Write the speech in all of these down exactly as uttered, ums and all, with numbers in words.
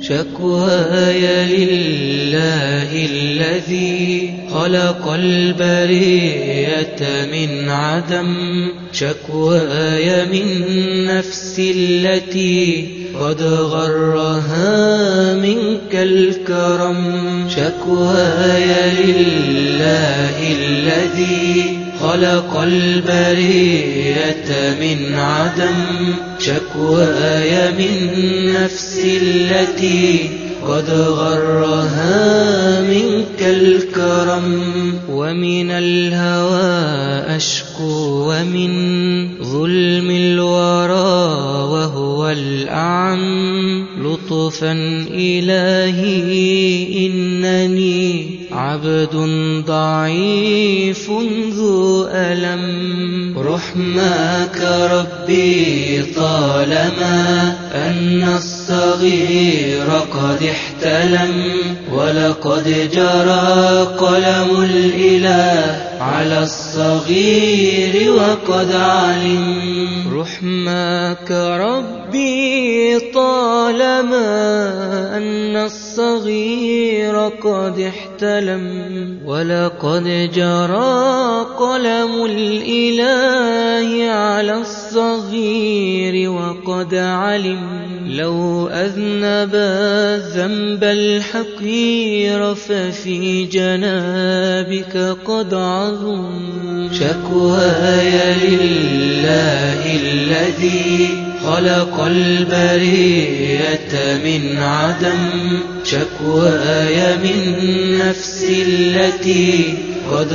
شكواي لله الذي خلق البرية من عدم شكواي من نفسي التي قد غرها منك الكرم شكواي لله الذي خلق البرية من عدم شكواي من نفسي التي قد غرها منك الكرم ومن الهوى أشكو ومن ظلم الورى وهو الأعم لطفا إلهي إنني عبد ضعيف ذو ألم رحماك ربي طالما أن الصغير قد احتلم ولقد جرى قلم الإله على الصغير وقد علم رحماك ربي طالما أن الصغير قد احتلم ولقد جرى قلم الإله على الصغير وقد علم لو أذنب الذنب الحقير ففي جنابك قد عظم شكواي لله الذي خلق البرية من عدم شكواي من نفسي التي قد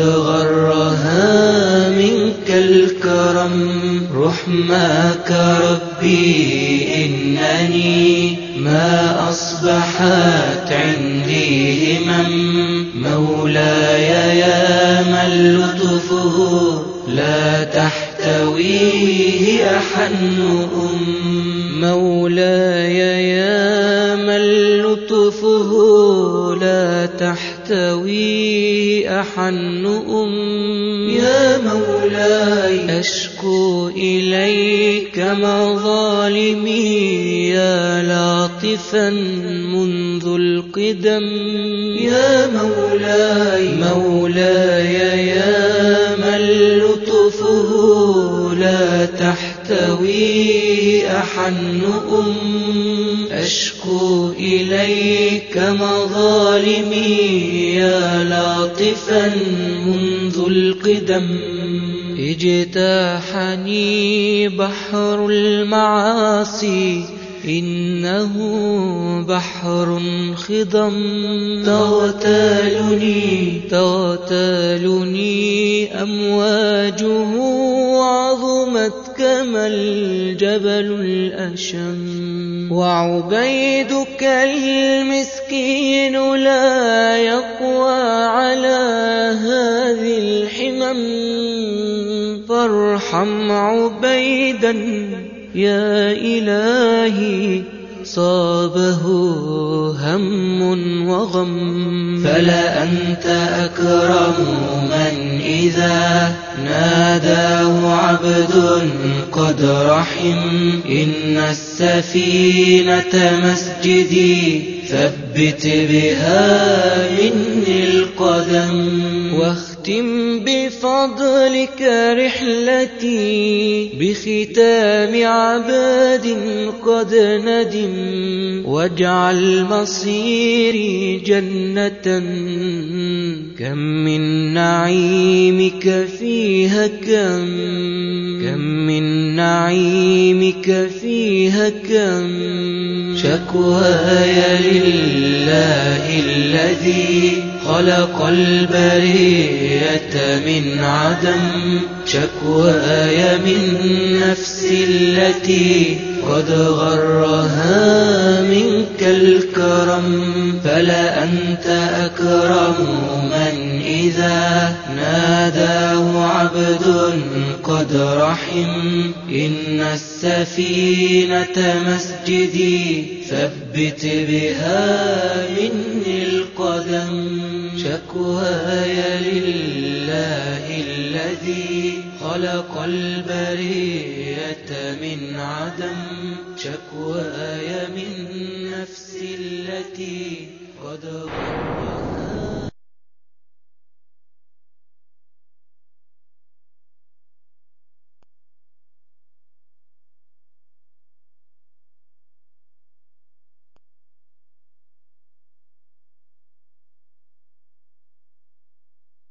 غرها منك الكرم رحماك ربي إنني ما أصبحت عندي همم مولاي يا من لطفه لا تحتويه أحن أم مولاي يا من لطفه لا تحتويه أحن أم يا مولاي أشكو إليك مظالمي يا لاطفا منذ القدم يا مولاي مولاي يا من لطفه لا تحتويه أحن أم أشكو إليك مظالمي يا لاطفا منذ القدم اجتاحني بحر المعاصي إنه بحر خضم تغتالني تغتالني أمواجه عظمت كما الجبل الأشم وعبيدك المسكين لا يقوى على هذه الحمم فارحم عبيدا يا إلهي صابه هم وغم فلا أنت أكرم من إذا ناداه عبد قد رحم إن السفينة مسجدي ثبت بها مني القدم واختم بفضلك رحلتي بختام عباد قد ندم واجعل مصيري جنة كم من نعيمك فيها كم كم من نعيمك فيها كم شكواي لله الذي خلق البرية من عدم شكواي من نفسي التي قد غرها منك الكرم فلا أنت أكرم من إذا ناداه عبد قد رحم إن السفينة مسجدي ثبت بها مني القدم شكواي لله الذي خلق البرية الحياة من عدم، شكواي من نفسي التي قد غرها